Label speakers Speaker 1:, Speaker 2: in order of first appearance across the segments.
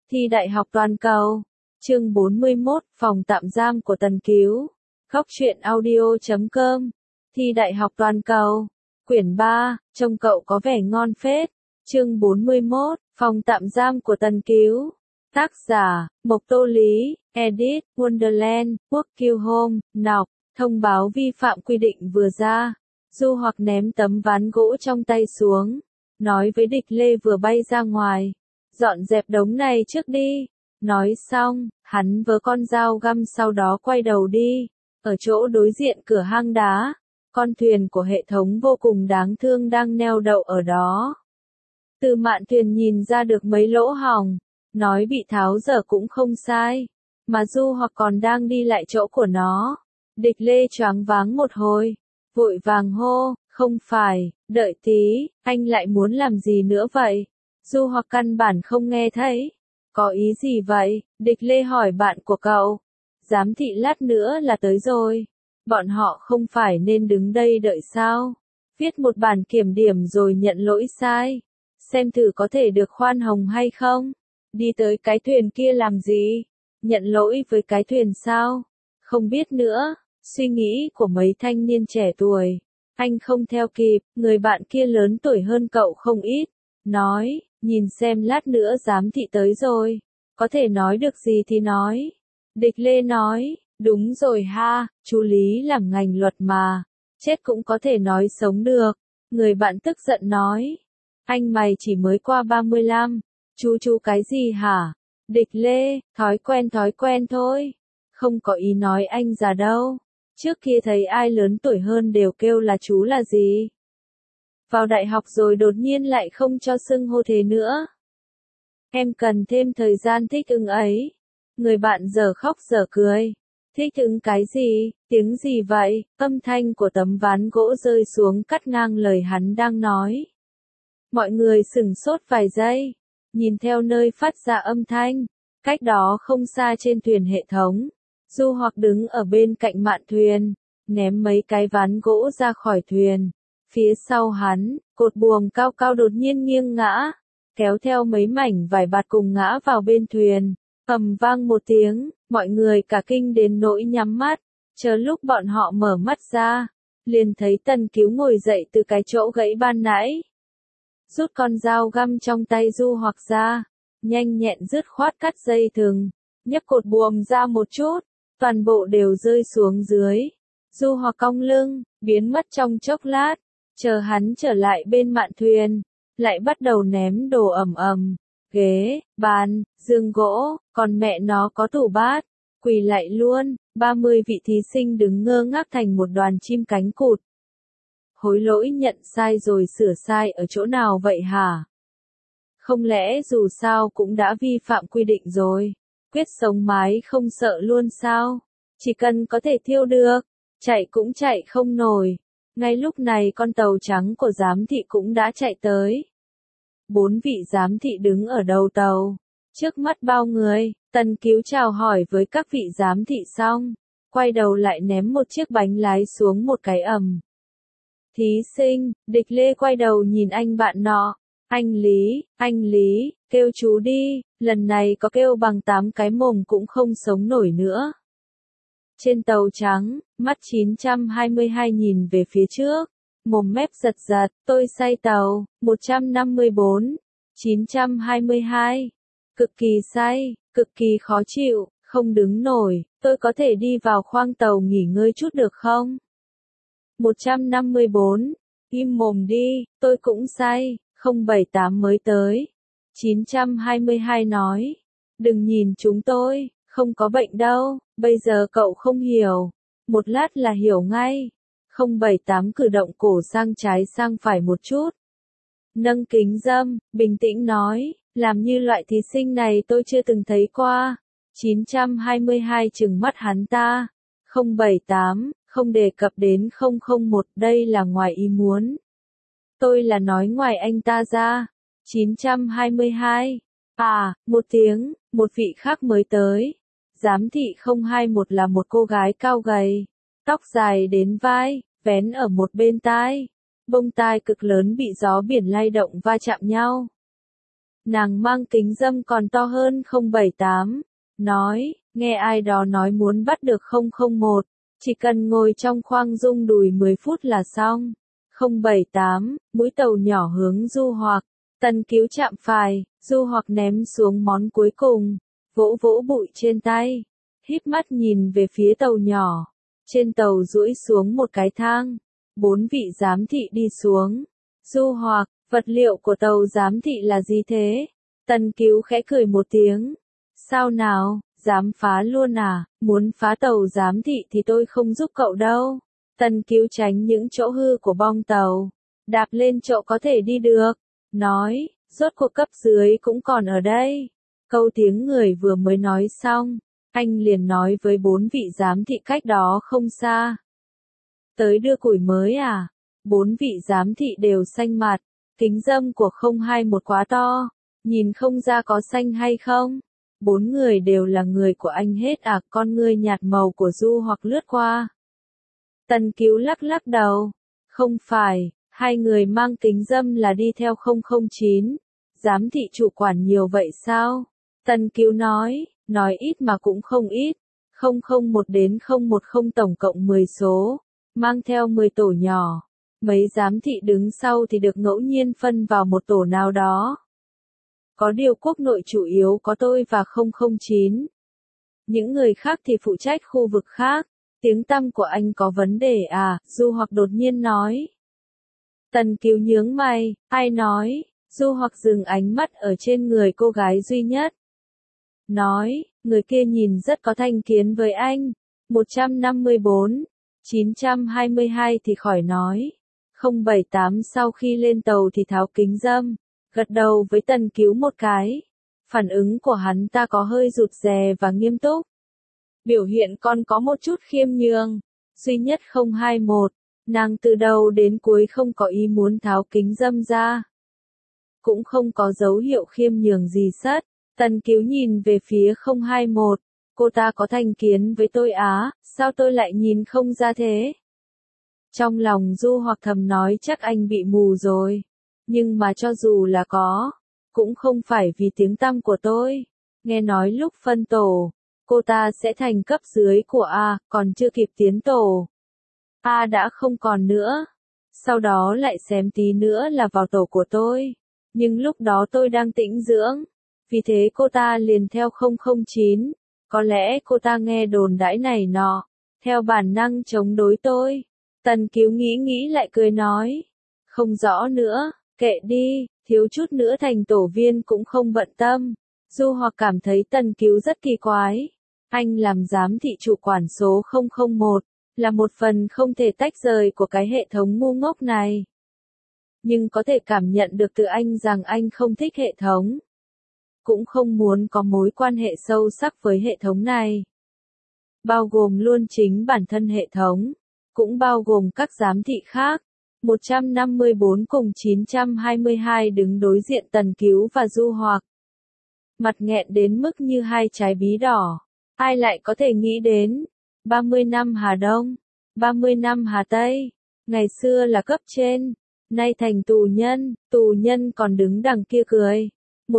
Speaker 1: Thi đại học toàn cầu. Chương 41, phòng tạm giam của Tần Cứu. Góc truyện audio.com. Thi đại học toàn cầu. Quyển 3, trông cậu có vẻ ngon phết. Chương 41, phòng tạm giam của Tần Cứu. Tác giả, Mộc Tô Lý, Edit, Wonderland, Quốc Kiêu Home, Nọc. Thông báo vi phạm quy định vừa ra. Du Hoặc ném tấm ván gỗ trong tay xuống. Nói với Địch Lê vừa bay ra ngoài. Dọn dẹp đống này trước đi. Nói xong, hắn vớ con dao găm sau đó quay đầu đi. Ở chỗ đối diện cửa hang đá, con thuyền của hệ thống vô cùng đáng thương đang neo đậu ở đó. Từ mạn thuyền nhìn ra được mấy lỗ hổng, nói bị tháo dở cũng không sai. Mà Du Hoặc còn đang đi lại chỗ của nó. Địch Lê choáng váng một hồi, vội vàng hô, không phải, đợi tí, anh lại muốn làm gì nữa vậy? Du Hoặc căn bản không nghe thấy. Có ý gì vậy? Địch Lê hỏi bạn của cậu. Giám thị lát nữa là tới rồi. Bọn họ không phải nên đứng đây đợi sao? Viết một bản kiểm điểm rồi nhận lỗi sai. Xem thử có thể được khoan hồng hay không? Đi tới cái thuyền kia làm gì? Nhận lỗi với cái thuyền sao? Không biết nữa. Suy nghĩ của mấy thanh niên trẻ tuổi. Anh không theo kịp, người bạn kia lớn tuổi hơn cậu không ít. Nói, nhìn xem lát nữa giám thị tới rồi. Có thể nói được gì thì nói. Địch Lê nói, đúng rồi ha, chú Lý làm ngành luật mà. Chết cũng có thể nói sống được. Người bạn tức giận nói. Anh mày chỉ mới qua 35. Chú cái gì hả? Địch Lê, thói quen thôi. Không có ý nói anh già đâu. Trước kia thấy ai lớn tuổi hơn đều kêu là chú là gì. Vào đại học rồi đột nhiên lại không cho xưng hô thế nữa. Em cần thêm thời gian thích ứng ấy. Người bạn giờ khóc giờ cười. Thích ứng cái gì? Tiếng gì vậy? Âm thanh của tấm ván gỗ rơi xuống cắt ngang lời hắn đang nói. Mọi người sửng sốt vài giây. Nhìn theo nơi phát ra âm thanh. Cách đó không xa trên thuyền hệ thống. Du Hoặc đứng ở bên cạnh mạn thuyền. Ném mấy cái ván gỗ ra khỏi thuyền. Phía sau hắn, cột buồm cao cao đột nhiên nghiêng ngã, kéo theo mấy mảnh vải bạt cùng ngã vào bên thuyền. Ầm vang một tiếng, mọi người cả kinh đến nỗi nhắm mắt. Chờ lúc bọn họ mở mắt ra, liền thấy Tần Cứu ngồi dậy từ cái chỗ gãy ban nãy. Rút con dao găm trong tay Du Hoặc ra, nhanh nhẹn dứt khoát cắt dây thừng, nhấc cột buồm ra một chút, toàn bộ đều rơi xuống dưới. Du Hoặc cong lưng, biến mất trong chốc lát. Chờ hắn trở lại bên mạn thuyền, lại bắt đầu ném đồ ầm, ghế, bàn, giường gỗ, còn mẹ nó có tủ bát, quỳ lại luôn. 30 vị thí sinh đứng ngơ ngác thành một đoàn chim cánh cụt. Hối lỗi nhận sai rồi sửa sai ở chỗ nào vậy hả? Không lẽ dù sao cũng đã vi phạm quy định rồi, quyết sống mái không sợ luôn sao? Chỉ cần có thể thiêu được, chạy cũng chạy không nổi. Ngay lúc này con tàu trắng của giám thị cũng đã chạy tới. 4 vị giám thị đứng ở đầu tàu. Trước mắt bao người, Tần Cứu chào hỏi với các vị giám thị xong. Quay đầu lại ném một chiếc bánh lái xuống một cái ầm. Thí sinh, Địch Lê quay đầu nhìn anh bạn nọ. Anh Lý, kêu chú đi, lần này có kêu bằng 8 cái mồm cũng không sống nổi nữa. Trên tàu trắng, mắt 922 nhìn về phía trước, mồm mép giật giật, tôi say tàu, 154, 922, cực kỳ say, cực kỳ khó chịu, không đứng nổi, tôi có thể đi vào khoang tàu nghỉ ngơi chút được không? 154, im mồm đi, tôi cũng say, 078 mới tới. 922 nói, đừng nhìn chúng tôi, không có bệnh đâu, bây giờ cậu không hiểu, một lát là hiểu ngay. 078 cử động cổ sang trái sang phải một chút. Nâng kính dâm, bình tĩnh nói, làm như loại thí sinh này tôi chưa từng thấy qua. 922 trừng mắt hắn ta. 078, không đề cập đến 001, đây là ngoài ý muốn. Tôi là nói ngoài anh ta ra. 922. À, một tiếng, một vị khác mới tới. Giám thị 021 là một cô gái cao gầy, tóc dài đến vai, vén ở một bên tai. Bông tai cực lớn bị gió biển lay động va chạm nhau. Nàng mang kính râm còn to hơn 078. Nói, nghe ai đó nói muốn bắt được 001. Chỉ cần ngồi trong khoang rung đùi 10 phút là xong. 078, mũi tàu nhỏ hướng Du Hoặc. Tần Cứu chạm phải, Du Hoặc ném xuống món cuối cùng. Vỗ vỗ bụi trên tay. Híp mắt nhìn về phía tàu nhỏ. Trên tàu duỗi xuống một cái thang. 4 vị giám thị đi xuống. Du Hoặc, vật liệu của tàu giám thị là gì thế? Tần Cứu khẽ cười một tiếng. Sao nào, dám phá luôn à? Muốn phá tàu giám thị thì tôi không giúp cậu đâu. Tần Cứu tránh những chỗ hư của bong tàu. Đạp lên chỗ có thể đi được. Nói, rốt cuộc cấp dưới cũng còn ở đây. Câu tiếng người vừa mới nói xong. Anh liền nói với 4 vị giám thị cách đó không xa. Tới đưa củi mới à? 4 vị giám thị đều xanh mặt. Kính râm của 021 quá to. Nhìn không ra có xanh hay không? 4 người đều là người của anh hết à? Con ngươi nhạt màu của Du Hoặc lướt qua. Tần Cứu lắc lắc đầu. Không phải, 2 người mang kính râm là đi theo 009. Giám thị chủ quản nhiều vậy sao? Tần Cứu nói ít mà cũng không ít. 001 đến 010 tổng cộng 10 số. Mang theo 10 tổ nhỏ. Mấy giám thị đứng sau thì được ngẫu nhiên phân vào một tổ nào đó. Có điều quốc nội chủ yếu có tôi và 009. Những người khác thì phụ trách khu vực khác. Tiếng tăm của anh có vấn đề à? Du Hoặc đột nhiên nói. Tần Cứu nhướng mày, ai nói? Du Hoặc dừng ánh mắt ở trên người cô gái duy nhất. Nói, người kia nhìn rất có thành kiến với anh. 154, 922 thì khỏi nói. 078 sau khi lên tàu thì tháo kính râm, gật đầu với Tần Cứu một cái. Phản ứng của hắn ta có hơi rụt rè và nghiêm túc. Biểu hiện còn có một chút khiêm nhường. Duy nhất 021, nàng từ đầu đến cuối không có ý muốn tháo kính râm ra. Cũng không có dấu hiệu khiêm nhường gì sất. Tần Cứu nhìn về phía 021. Cô ta có thành kiến với tôi á, sao tôi lại nhìn không ra thế? Trong lòng Du Hoặc thầm nói chắc anh bị mù rồi. Nhưng mà cho dù là có, cũng không phải vì tiếng tăm của tôi. Nghe nói lúc phân tổ, cô ta sẽ thành cấp dưới của A, còn chưa kịp tiến tổ. A đã không còn nữa. Sau đó lại xém tí nữa là vào tổ của tôi. Nhưng lúc đó tôi đang tĩnh dưỡng. Vì thế cô ta liền theo 009. Có lẽ cô ta nghe đồn đãi này nọ. Theo bản năng chống đối tôi. Tần Cứu nghĩ lại cười nói. Không rõ nữa, kệ đi, thiếu chút nữa thành tổ viên cũng không bận tâm. Du Hoặc cảm thấy Tần Cứu rất kỳ quái. Anh làm giám thị chủ quản số 001, là một phần không thể tách rời của cái hệ thống ngu ngốc này. Nhưng có thể cảm nhận được từ anh rằng anh không thích hệ thống. Cũng không muốn có mối quan hệ sâu sắc với hệ thống này. Bao gồm luôn chính bản thân hệ thống. Cũng bao gồm các giám thị khác. 154 cùng 922 đứng đối diện Tần Cứu và Du Hoặc. Mặt nghẹn đến mức như hai trái bí đỏ. Ai lại có thể nghĩ đến 30 năm Hà Đông, 30 năm Hà Tây. Ngày xưa là cấp trên, nay thành tù nhân còn đứng đằng kia cười.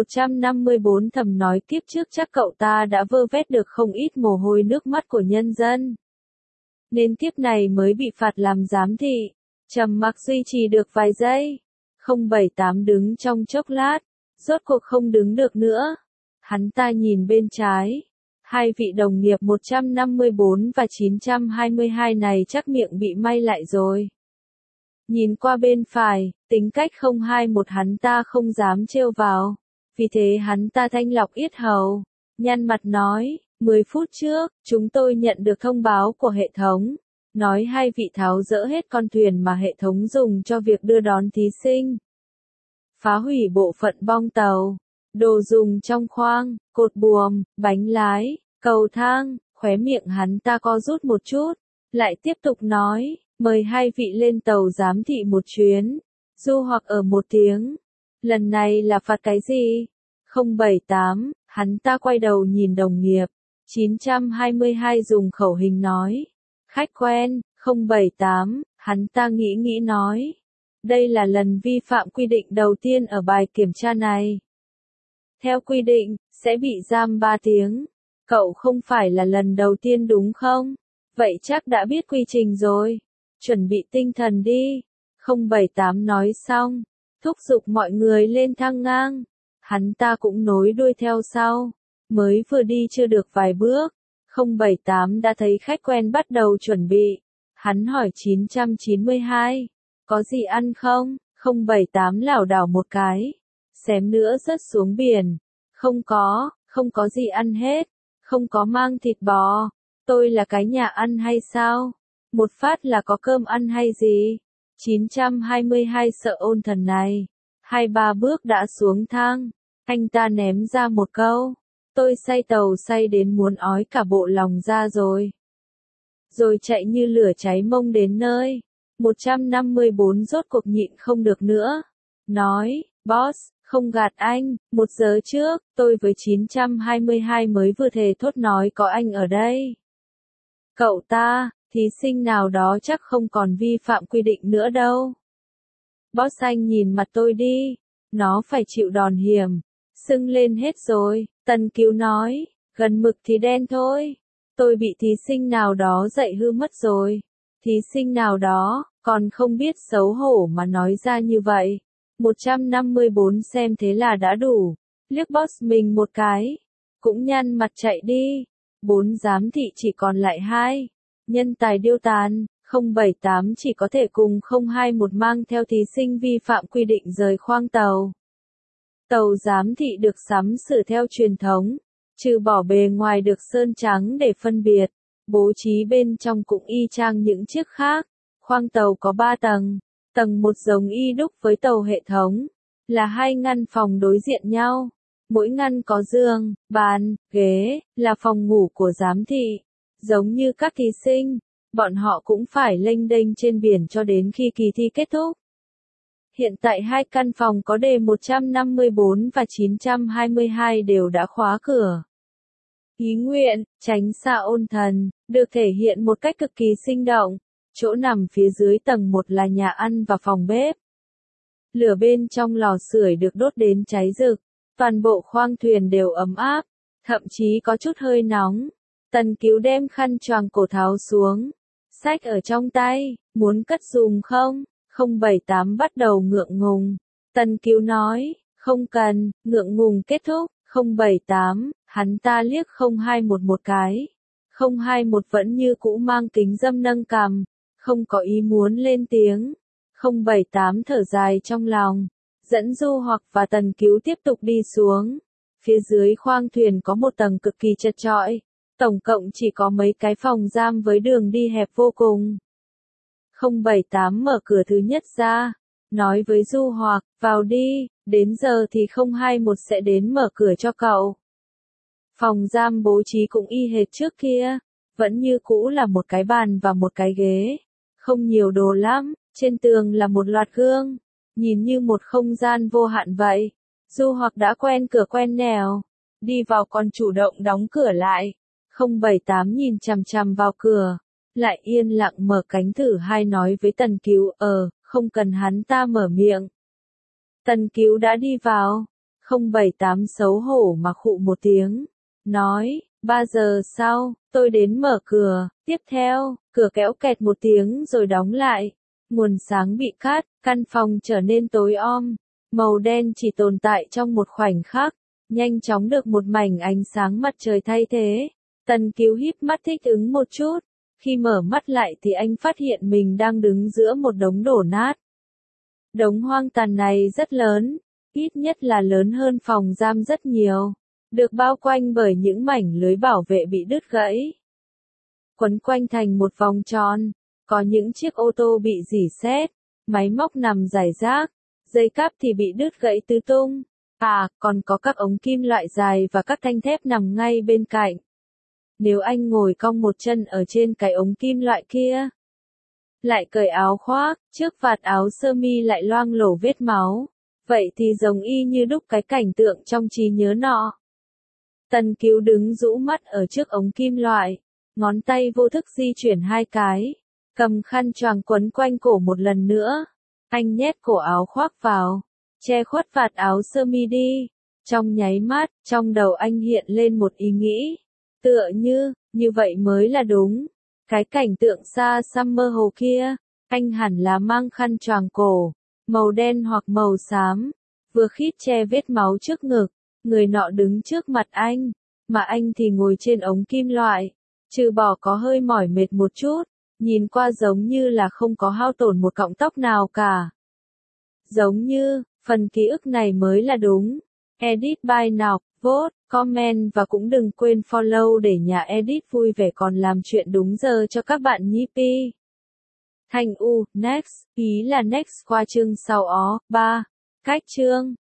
Speaker 1: 154 thầm nói kiếp trước chắc cậu ta đã vơ vét được không ít mồ hôi nước mắt của nhân dân. Nên kiếp này mới bị phạt làm giám thị. Trầm mặc duy trì được vài giây. 078 đứng trong chốc lát, rốt cuộc không đứng được nữa. Hắn ta nhìn bên trái. Hai vị đồng nghiệp 154 và 922 này chắc miệng bị may lại rồi. Nhìn qua bên phải, tính cách 021 hắn ta không dám trêu vào. Vì thế hắn ta thanh lọc yết hầu, nhăn mặt nói, 10 phút trước, chúng tôi nhận được thông báo của hệ thống. Nói hai vị tháo dỡ hết con thuyền mà hệ thống dùng cho việc đưa đón thí sinh. Phá hủy bộ phận bong tàu, đồ dùng trong khoang, cột buồm, bánh lái, cầu thang. Khóe miệng hắn ta co rút một chút, lại tiếp tục nói, mời hai vị lên tàu giám thị một chuyến. Du Hoặc ở một tiếng. Lần này là phạt cái gì? 078, hắn ta quay đầu nhìn đồng nghiệp. 922 dùng khẩu hình nói. Khách quen, 078, hắn ta nghĩ nói. Đây là lần vi phạm quy định đầu tiên ở bài kiểm tra này. Theo quy định, sẽ bị giam 3 tiếng. Cậu không phải là lần đầu tiên đúng không? Vậy chắc đã biết quy trình rồi. Chuẩn bị tinh thần đi. 078 nói xong, thúc giục mọi người lên thang ngang. Hắn ta cũng nối đuôi theo sau. Mới vừa đi chưa được vài bước, 078 đã thấy khách quen bắt đầu chuẩn bị. Hắn hỏi 992, có gì ăn không? 078 lảo đảo một cái, xém nữa rớt xuống biển. Không có gì ăn hết, không có mang thịt bò. Tôi là cái nhà ăn hay sao? Một phát là có cơm ăn hay gì? 922 sợ ôn thần này. 2-3 bước đã xuống thang, anh ta ném ra một câu. Tôi say tàu say đến muốn ói cả bộ lòng ra rồi. Rồi chạy như lửa cháy mông đến nơi. 154 rốt cuộc nhịn không được nữa. Nói, boss, không gạt anh, 1 giờ trước, tôi với 922 mới vừa thề thốt nói có anh ở đây. Cậu ta, thí sinh nào đó chắc không còn vi phạm quy định nữa đâu. Boss anh nhìn mặt tôi đi, nó phải chịu đòn hiểm. Sưng lên hết rồi, Tần Cứu nói, gần mực thì đen thôi. Tôi bị thí sinh nào đó dạy hư mất rồi. Thí sinh nào đó, còn không biết xấu hổ mà nói ra như vậy. 154 xem thế là đã đủ. Liếc boss mình một cái. Cũng nhăn mặt chạy đi. 4 giám thị chỉ còn lại 2. Nhân tài điêu tàn, 078 chỉ có thể cùng 021 mang theo thí sinh vi phạm quy định rời khoang tàu. Tàu giám thị được sắm sửa theo truyền thống, trừ bỏ bề ngoài được sơn trắng để phân biệt, bố trí bên trong cũng y chang những chiếc khác. Khoang tàu có 3 tầng, tầng 1 giống y đúc với tàu hệ thống, là 2 ngăn phòng đối diện nhau. Mỗi ngăn có giường, bàn, ghế, là phòng ngủ của giám thị. Giống như các thí sinh, bọn họ cũng phải lênh đênh trên biển cho đến khi kỳ thi kết thúc. Hiện tại 2 căn phòng có đề 154 và 922 đều đã khóa cửa. Ý nguyện, tránh xa ôn thần, được thể hiện một cách cực kỳ sinh động. Chỗ nằm phía dưới tầng 1 là nhà ăn và phòng bếp. Lửa bên trong lò sưởi được đốt đến cháy rực. Toàn bộ khoang thuyền đều ấm áp, thậm chí có chút hơi nóng. Tần Cứu đem khăn choàng cổ tháo xuống, xách ở trong tay, muốn cất giùm không? 078 bắt đầu ngượng ngùng. Tần Cứu nói, không cần, ngượng ngùng kết thúc. 078, hắn ta liếc 021 một cái. 021 vẫn như cũ mang kính dâm nâng cằm, không có ý muốn lên tiếng. 078 thở dài trong lòng, dẫn Du Hoặc và Tần Cứu tiếp tục đi xuống. Phía dưới khoang thuyền có một tầng cực kỳ chật chội, tổng cộng chỉ có mấy cái phòng giam với đường đi hẹp vô cùng. 078 mở cửa thứ nhất ra, nói với Du Hoặc, vào đi, đến giờ thì 021 sẽ đến mở cửa cho cậu. Phòng giam bố trí cũng y hệt trước kia, vẫn như cũ là một cái bàn và một cái ghế, không nhiều đồ lắm, trên tường là một loạt gương, nhìn như một không gian vô hạn vậy. Du Hoặc đã quen cửa quen nẻo, đi vào còn chủ động đóng cửa lại. 078 nhìn chằm chằm vào cửa, lại yên lặng mở cánh thử hai nói với Tần Cứu, không cần hắn ta mở miệng. Tần Cứu đã đi vào, 078 xấu hổ mà khụ một tiếng, nói, 3 giờ sau, tôi đến mở cửa, tiếp theo, cửa kéo kẹt một tiếng rồi đóng lại. Nguồn sáng bị cắt, căn phòng trở nên tối om, màu đen chỉ tồn tại trong một khoảnh khắc, nhanh chóng được một mảnh ánh sáng mặt trời thay thế. Tần Cứu híp mắt thích ứng một chút, khi mở mắt lại thì anh phát hiện mình đang đứng giữa một đống đổ nát. Đống hoang tàn này rất lớn, ít nhất là lớn hơn phòng giam rất nhiều, được bao quanh bởi những mảnh lưới bảo vệ bị đứt gãy. Quấn quanh thành một vòng tròn, có những chiếc ô tô bị rỉ sét, máy móc nằm rải rác, dây cáp thì bị đứt gãy tứ tung. Còn có các ống kim loại dài và các thanh thép nằm ngay bên cạnh. Nếu anh ngồi cong một chân ở trên cái ống kim loại kia, lại cởi áo khoác, trước vạt áo sơ mi lại loang lổ vết máu, vậy thì giống y như đúc cái cảnh tượng trong trí nhớ nọ. Tần Cứu đứng rũ mắt ở trước ống kim loại, ngón tay vô thức di chuyển hai cái, cầm khăn choàng quấn quanh cổ một lần nữa. Anh nhét cổ áo khoác vào, che khuất vạt áo sơ mi đi, Trong nháy mắt, trong đầu anh hiện lên một ý nghĩ. Tựa như vậy mới là đúng. Cái cảnh tượng xa xăm mơ hồ kia, anh hẳn là mang khăn choàng cổ, màu đen hoặc màu xám, vừa khít che vết máu trước ngực, người nọ đứng trước mặt anh, mà anh thì ngồi trên ống kim loại, trừ bỏ có hơi mỏi mệt một chút, nhìn qua giống như là không có hao tổn một cọng tóc nào cả. Giống như, phần ký ức này mới là đúng. Edit by Ngọc, vote, comment và cũng đừng quên follow để nhà edit vui vẻ còn làm chuyện đúng giờ cho các bạn nhí pi. Thành U, next, ý là next qua chương sau ó, 3. Cách chương